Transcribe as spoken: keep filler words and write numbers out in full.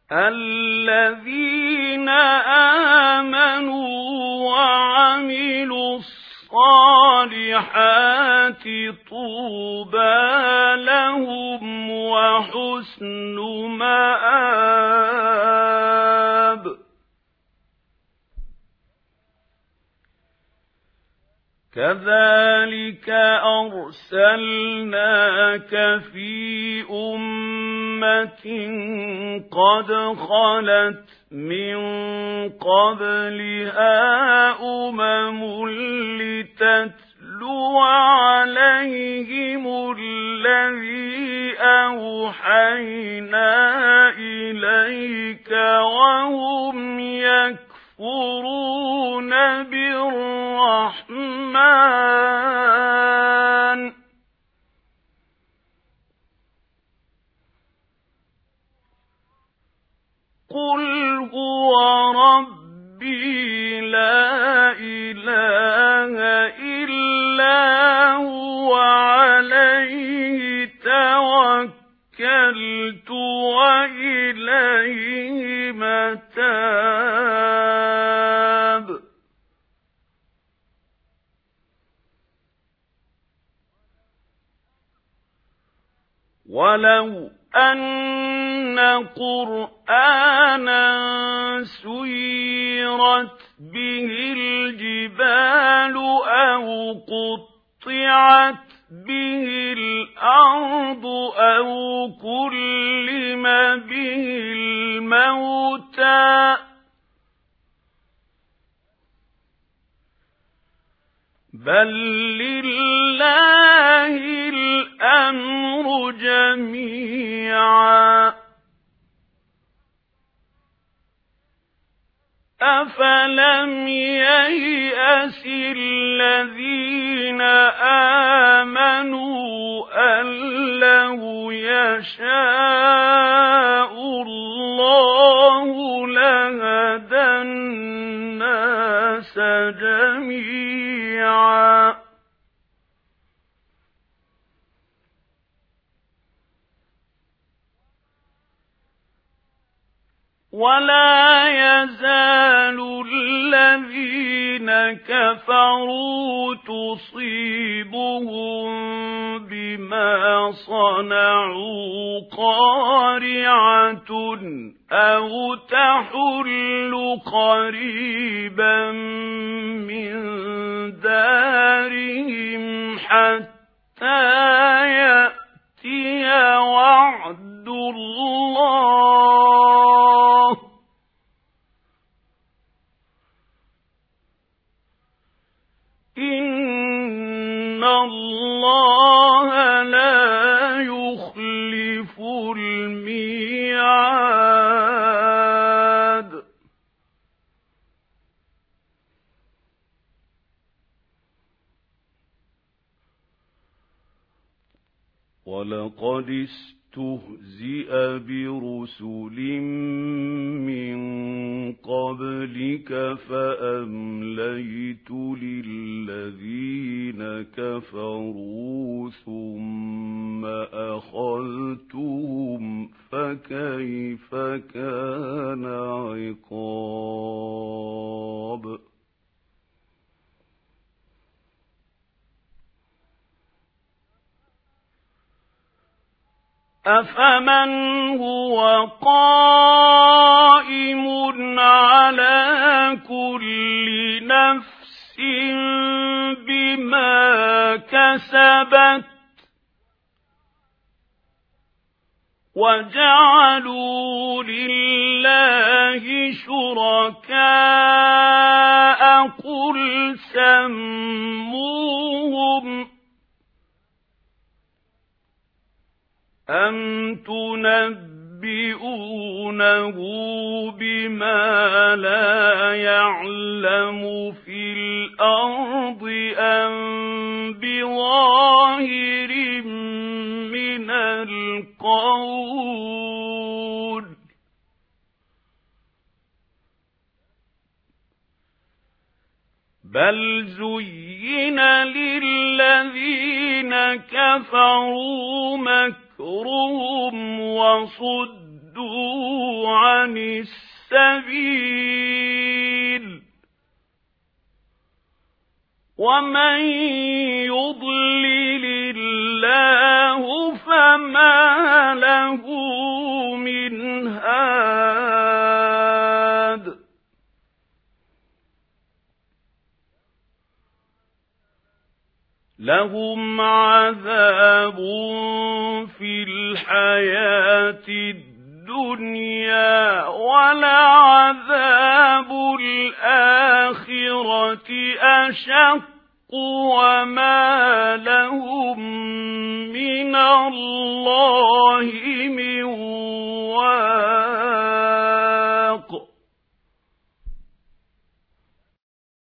الذين آمنوا وعملوا الصالحات طوبى لهم وحسن مآب. كذلك أرسلناك في أمة قد خلت من قبلها أمم لتتلو عليهم الذي أوحينا إليك وهم يكفرون بالرحمن. قل هو ربي لا إله إلا هو عليه توكلت وإليه متاب. ولو أن قرآنا سيرت به الجبال أو قطعت به الأرض أو كلم به الموتى بل لله الأمر جميعا. أفلم ييأس الذين آمنوا أن لو يشاء الله لهدى الناس جميعا. ولا يزال الذين كفروا تصيبهم بما صنعوا قارعة أو تحل قريبا من دارهم حتى يأتي وعد الله إن الله لا يخلف الميعاد. ولقد استهزئ برسل من قبلك فأمليت للذين كفروا ثم أخذتهم فكيف كان عقاب. أفمن هو قائم على كل نفس بما كسبت وجعلوا لله شركاء قل سموهم أم تنبئونه بما لا يعلم في الأرض أم بظاهر من القول بل زين للذين كفروا مكرهم وصدوا عن السبيل ومن يضلل الله فما له من هاد لهم عذاب في الحياة الدنيا ولعذاب الآخرة أشق وما لهم من الله من واق